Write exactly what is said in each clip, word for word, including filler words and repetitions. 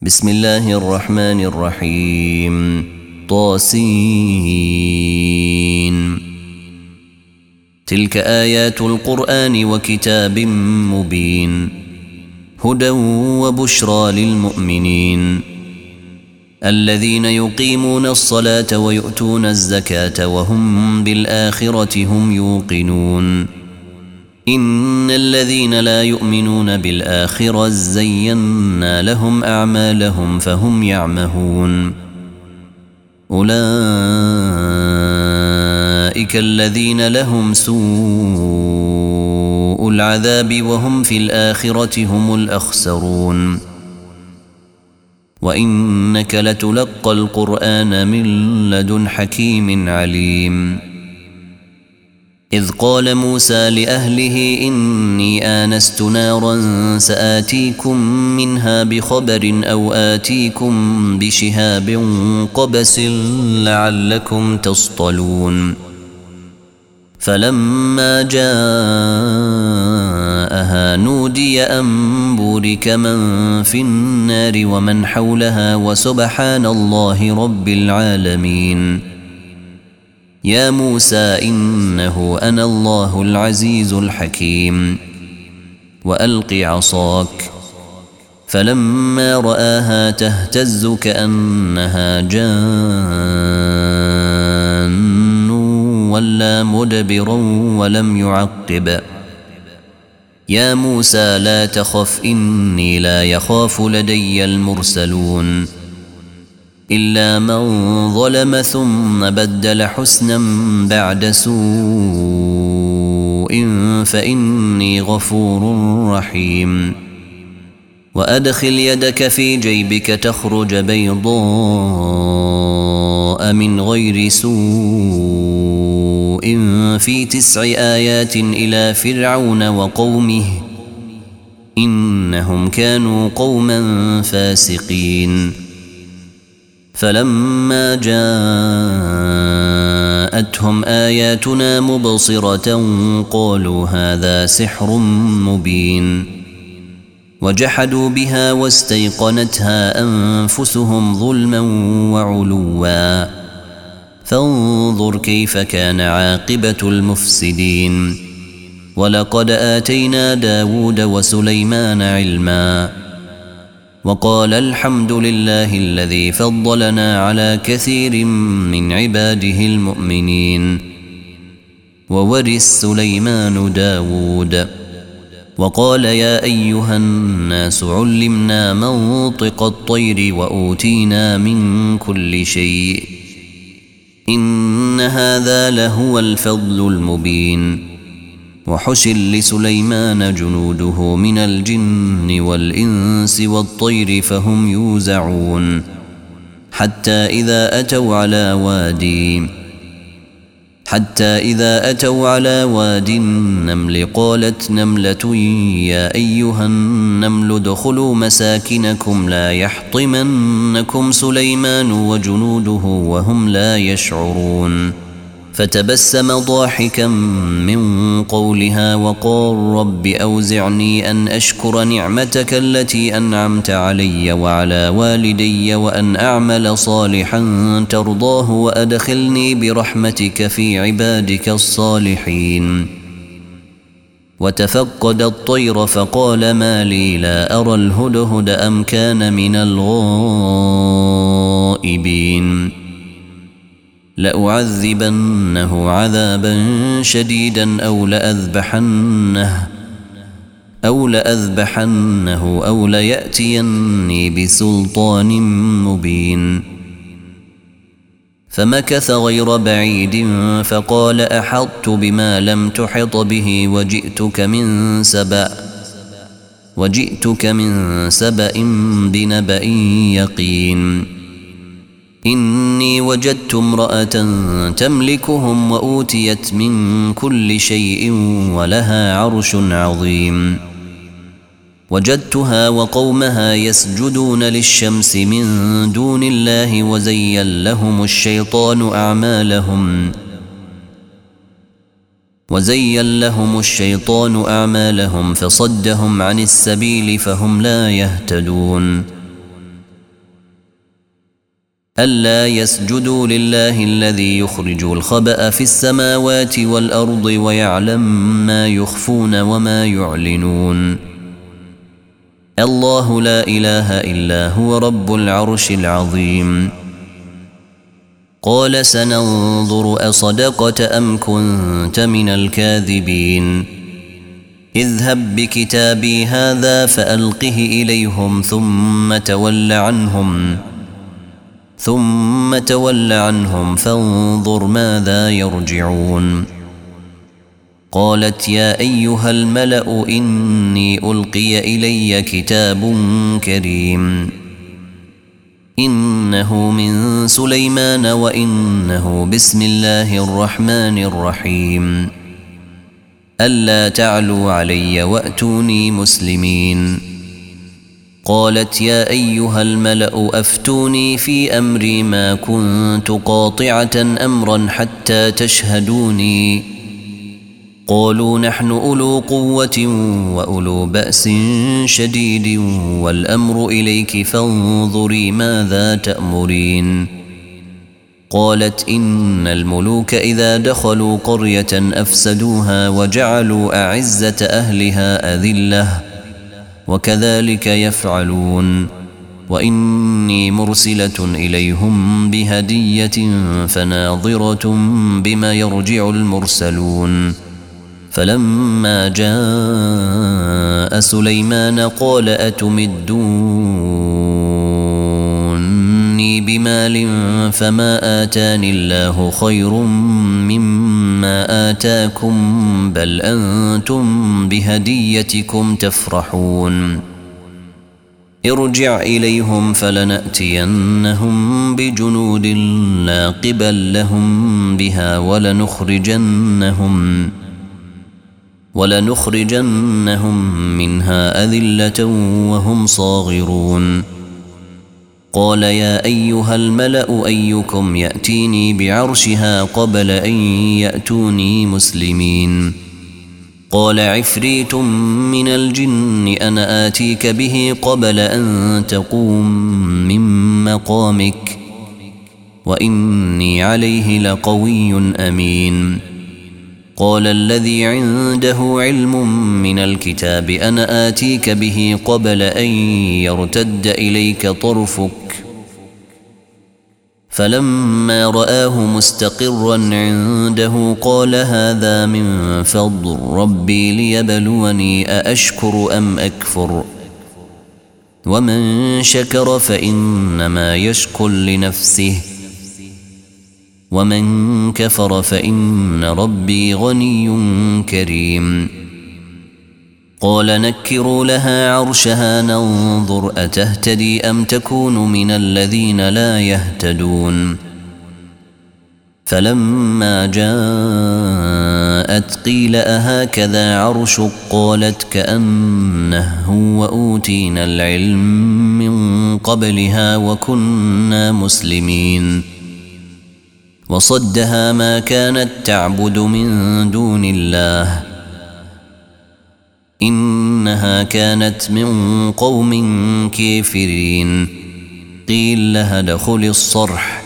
بسم الله الرحمن الرحيم. طاسين. تلك آيات القرآن وكتاب مبين هدى وبشرى للمؤمنين الذين يقيمون الصلاة ويؤتون الزكاة وهم بالآخرة هم يوقنون. إن الذين لا يؤمنون بالآخرة زينا لهم أعمالهم فهم يعمهون. أولئك الذين لهم سوء العذاب وهم في الآخرة هم الأخسرون. وإنك لتلقى القرآن من لدن حكيم عليم. إذ قال موسى لأهله إني آنست نارا سآتيكم منها بخبر أو آتيكم بشهاب قبس لعلكم تصطلون. فلما جاءها نودي أن بورك من في النار ومن حولها وسبحان الله رب العالمين. يا موسى إنه أنا الله العزيز الحكيم. وألق عصاك. فلما رآها تهتز كأنها جان ولا مدبرا ولم يعقب. يا موسى لا تخف إني لا يخاف لدي المرسلون. إلا من ظلم ثم بدل حسنا بعد سوء فإني غفور رحيم. وأدخل يدك في جيبك تخرج بيضاء من غير سوء في تسع آيات إلى فرعون وقومه إنهم كانوا قوما فاسقين. فلما جاءتهم آياتنا مبصرة قالوا هذا سحر مبين. وجحدوا بها واستيقنتها أنفسهم ظلما وعلوا. فانظر كيف كان عاقبة المفسدين. ولقد آتينا داود وسليمان علما. وقال الحمد لله الذي فضلنا على كثير من عباده المؤمنين. وورث سليمان داود. وقال يا أيها الناس علمنا منطق الطير وأوتينا من كل شيء. إن هذا لهو الفضل المبين. وحشر لسليمان جنوده من الجن والإنس والطير فهم يوزعون. حتى إذا أتوا على وادي حتى إذا أتوا على واد النمل قالت نملة يا أيها النمل ادخلوا مساكنكم لا يحطمنكم سليمان وجنوده وهم لا يشعرون. فتبسم ضاحكا من قولها وقال رب أوزعني أن أشكر نعمتك التي أنعمت علي وعلى والدي وأن أعمل صالحا ترضاه وأدخلني برحمتك في عبادك الصالحين. وتفقد الطير فقال ما لي لا أرى الهدهد أم كان من الغائبين. لأعذبنه عذابا شديدا أو لأذبحنه أو لأذبحنه أو ليأتيني بسلطان مبين. فمكث غير بعيد فقال أحطت بما لم تحط به وجئتك من سبأ وجئتك من سبأ بنبأ يقين. إني وجدت امرأة تملكهم وأوتيت من كل شيء ولها عرش عظيم. وجدتها وقومها يسجدون للشمس من دون الله وزين لهم الشيطان أعمالهم وزين لهم الشيطان أعمالهم فصدهم عن السبيل فهم لا يهتدون. ألا يسجدوا لله الذي يخرج الخبأ في السماوات والأرض ويعلم ما يخفون وما يعلنون الله لا إله إلا هو رب العرش العظيم قال سننظر أصدقت أم كنت من الكاذبين اذهب بكتابي هذا فألقه إليهم ثم تول عنهم ثم تول عنهم فانظر ماذا يرجعون قالت يا أيها الملأ إني ألقي إلي كتاب كريم إنه من سليمان وإنه بسم الله الرحمن الرحيم ألا تعلوا علي وأتوني مسلمين قالت يا أيها الملأ أفتوني في أمري ما كنت قاطعة أمرا حتى تشهدوني قالوا نحن أولو قوة وأولو بأس شديد والأمر إليك فانظري ماذا تأمرين قالت إن الملوك إذا دخلوا قرية أفسدوها وجعلوا أعزة أهلها أذلة وكذلك يفعلون وإني مرسلة إليهم بهدية فناظرة بما يرجع المرسلون فلما جاء سليمان قال أتمدوني بمال فما آتاني الله خير مما آتاكم بل أنتم بهديتكم تفرحون ارجع إليهم فلنأتينهم بجنود لا قبل لهم بها ولنخرجنهم ولنخرجنهم منها أذلة وهم صاغرون قال يا أيها الملأ أيكم يأتيني بعرشها قبل أن يأتوني مسلمين قال عفريت من الجن أنا آتيك به قبل أن تقوم من مقامك وإني عليه لقوي أمين قال الذي عنده علم من الكتاب أنا آتيك به قبل أن يرتد إليك طرفك فلما رآه مستقرا عنده قال هذا من فضل ربي ليبلوني أأشكر أم أكفر ومن شكر فإنما يشكر لنفسه ومن كفر فإن ربي غني كريم قال نكروا لها عرشها ننظر أتهتدي أم تكون من الذين لا يهتدون فلما جاءت قيل أهكذا عرشك قالت كأنه هو وأوتينا العلم من قبلها وكنا مسلمين وصدها ما كانت تعبد من دون الله إنها كانت من قوم كافرين قيل لها ادخل الصرح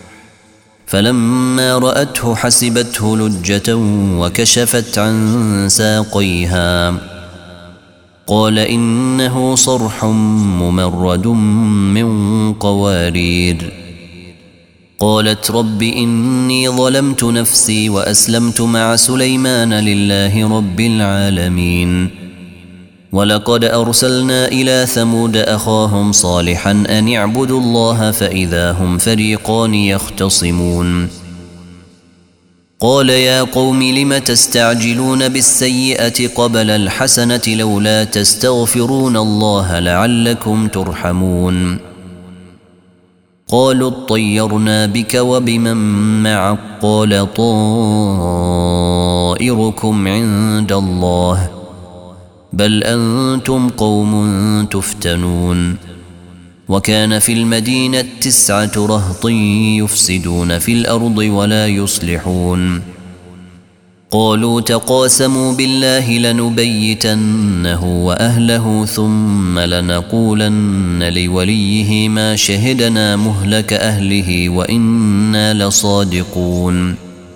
فلما رأته حسبته لجة وكشفت عن ساقيها قال إنه صرح ممرد من قوارير قالت رب إني ظلمت نفسي وأسلمت مع سليمان لله رب العالمين ولقد أرسلنا إلى ثمود أخاهم صالحا أن اعبدوا الله فإذا هم فريقان يختصمون قال يا قوم لم تستعجلون بالسيئة قبل الحسنة لولا تستغفرون الله لعلكم ترحمون قالوا اطيرنا بك وبمن معك قال طائركم عند الله بل أنتم قوم تفتنون وكان في المدينة تسعة رهط يفسدون في الأرض ولا يصلحون قالوا تقاسموا بالله لنبيتنه وأهله ثم لنقولن لوليه ما شهدنا مهلك أهله وإنا لصادقون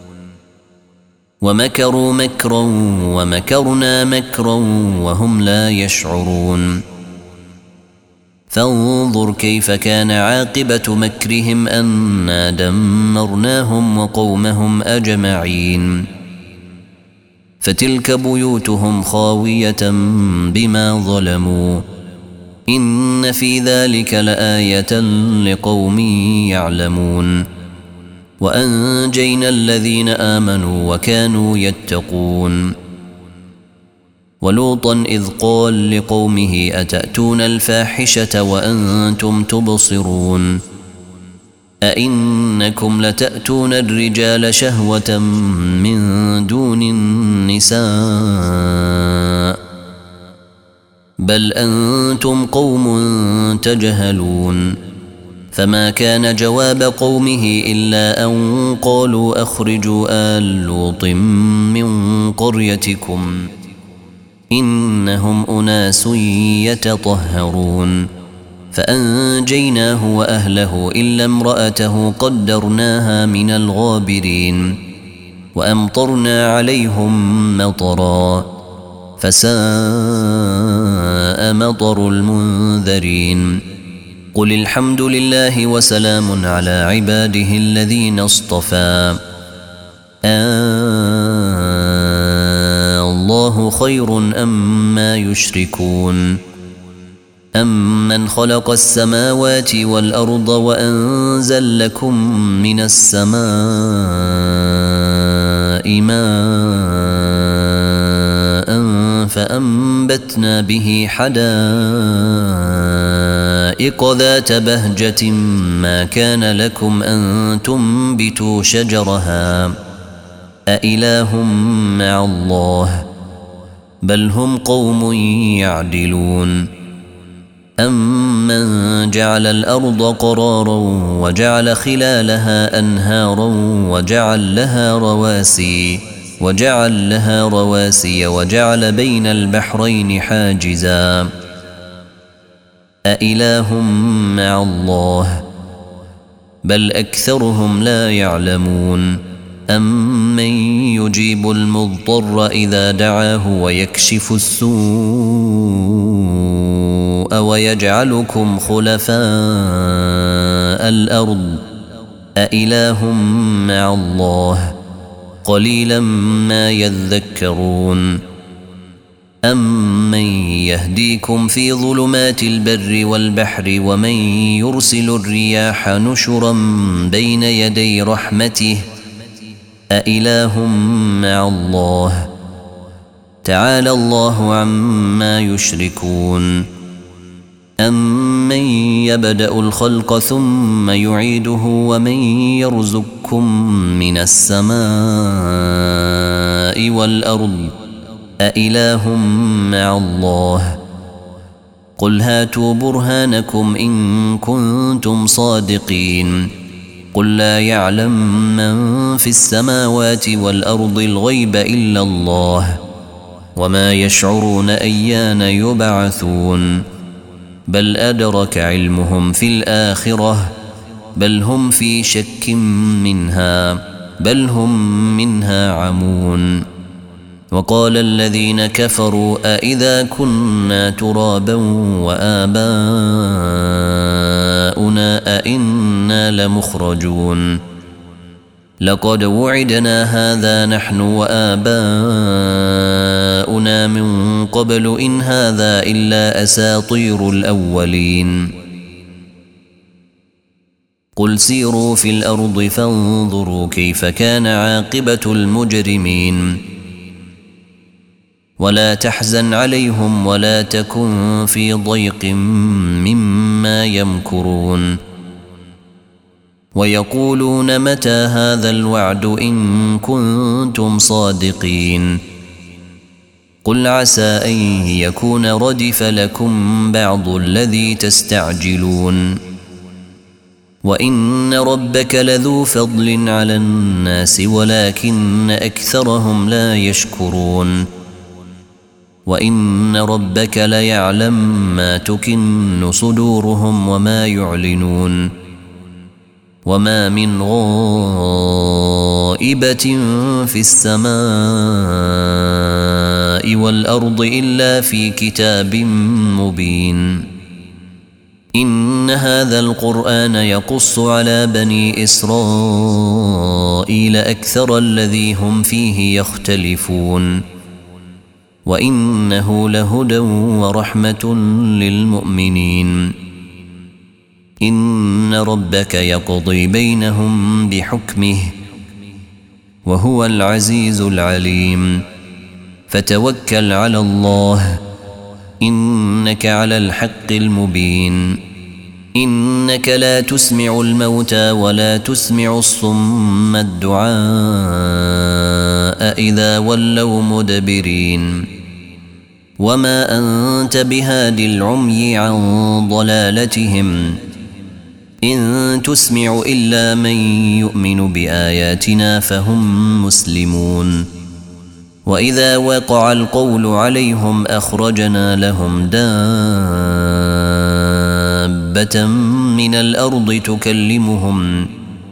ومكروا مكرا ومكرنا مكرا وهم لا يشعرون فانظر كيف كان عاقبة مكرهم أنا دمرناهم وقومهم أجمعين فتلك بيوتهم خاوية بما ظلموا إن في ذلك لآية لقوم يعلمون وأنجينا الذين آمنوا وكانوا يتقون ولوطا إذ قال لقومه أتأتون الفاحشة وأنتم تبصرون أئنكم لتأتون الرجال شهوة من دون النساء بل أنتم قوم تجهلون فما كان جواب قومه إلا أن قالوا أخرجوا آل لوط من قريتكم إنهم أناس يتطهرون فأنجيناه وأهله إلا امرأته قدرناها من الغابرين وأمطرنا عليهم مطرا فساء مطر المنذرين قل الحمد لله وسلام على عباده الذين اصطفى آه الله خير أما يشركون أمن خلق السماوات والأرض وأنزل لكم من السماء ماء فأنبتنا به حدائق ذات بهجة ما كان لكم أن تنبتوا شجرها أإله مع الله بل هم قوم يعدلون أمن جعل الأرض قرارا وجعل خلالها أنهارا وجعل لها رواسي وجعل لها رواسي وجعل بين البحرين حاجزا أإله مع الله بل أكثرهم لا يعلمون أمن يجيب المضطر إذا دعاه ويكشف السوء ويجعلكم خلفاء الأرض أإله مع الله قليلا ما يذكرون أمن يهديكم في ظلمات البر والبحر ومن يرسل الرياح نشرا بين يدي رحمته أإله مع الله تعالى الله عما يشركون أمن يبدأ الخلق ثم يعيده ومن يرزقكم من السماء والأرض أإله مع الله قل هاتوا برهانكم إن كنتم صادقين قل لا يعلم من في السماوات والأرض الغيب إلا الله وما يشعرون أيان يبعثون بل أدرك علمهم في الآخرة بل هم في شك منها بل هم منها عمون وقال الذين كفروا أإذا كنا ترابا وآباؤنا أئنا لمخرجون لقد وعدنا هذا نحن وآباؤنا من قبل إن هذا إلا أساطير الأولين قل سيروا في الأرض فانظروا كيف كان عاقبة المجرمين ولا تحزن عليهم ولا تكن في ضيق مما يمكرون ويقولون متى هذا الوعد إن كنتم صادقين قل عسى أن يكون ردف لكم بعض الذي تستعجلون وإن ربك لذو فضل على الناس ولكن أكثرهم لا يشكرون وإن ربك ليعلم ما تكن صدورهم وما يعلنون وما من غائبة في السماء والأرض إلا في كتاب مبين إن هذا القرآن يقص على بني إسرائيل أكثر الذي هم فيه يختلفون وإنه لهدى ورحمة للمؤمنين إن ربك يقضي بينهم بحكمه وهو العزيز العليم فتوكل على الله إنك على الحق المبين إنك لا تسمع الموتى ولا تسمع الصم الدعاء إذا ولوا مدبرين وما أنت بهاد العمي عن ضلالتهم إن تسمع إلا من يؤمن بآياتنا فهم مسلمون وإذا وقع القول عليهم أخرجنا لهم دابة من الأرض تكلمهم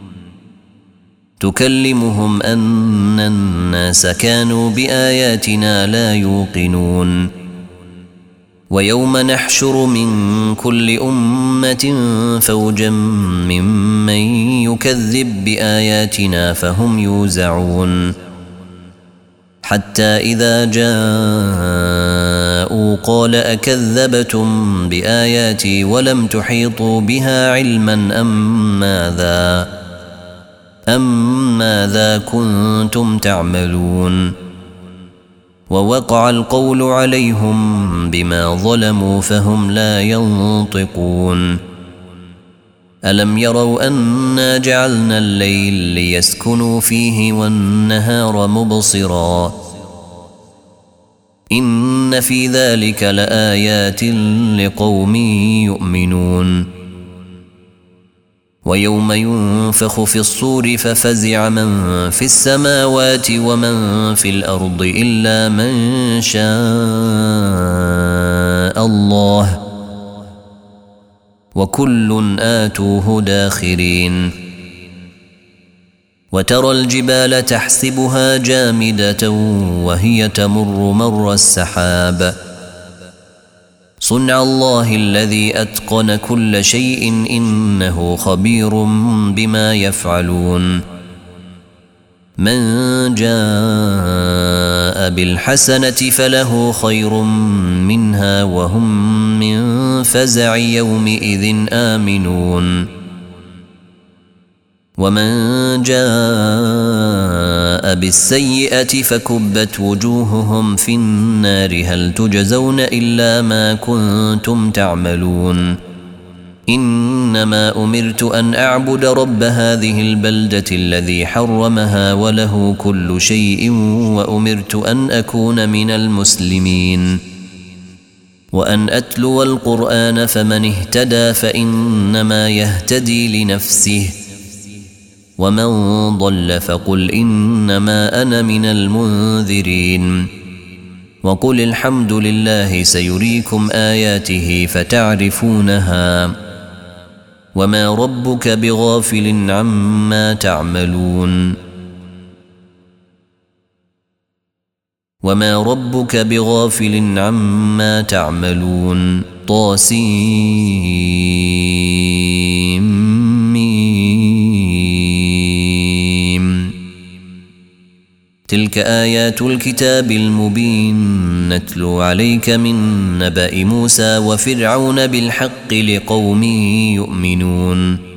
تكلمهم أن الناس كانوا بآياتنا لا يوقنون ويوم نحشر من كل أمة فوجا ممن يكذب بآياتنا فهم يوزعون حتى إذا جاءوا قال أكذبتم بآياتي ولم تحيطوا بها علما أم ماذا أم ماذا كنتم تعملون ووقع القول عليهم بما ظلموا فهم لا ينطقون ألم يروا أنا جعلنا الليل ليسكنوا فيه والنهار مبصرا إن في ذلك لآيات لقوم يؤمنون ويوم ينفخ في الصور ففزع من في السماوات ومن في الأرض إلا من شاء الله وكل آتوه داخرين وترى الجبال تحسبها جامدة وهي تمر مر السحاب صنع الله الذي أتقن كل شيء إنه خبير بما يفعلون من جاء بالحسنة فله خير منها وهم من فزع يومئذ آمنون ومن جاء بالسيئة فكبت وجوههم في النار هل تجزون إلا ما كنتم تعملون إنما أمرت أن أعبد رب هذه البلدة الذي حرمها وله كل شيء وأمرت أن أكون من المسلمين وأن أتلو القرآن فمن اهتدى فإنما يهتدي لنفسه ومن ضل فقل إنما أنا من المنذرين وقل الحمد لله سيريكم آياته فتعرفونها وما ربك بغافل عما تعملون وما ربك بغافل عما تعملون طاسيم تلك آيات الكتاب المبين نتلو عليك من نبأ موسى وفرعون بالحق لقوم يؤمنون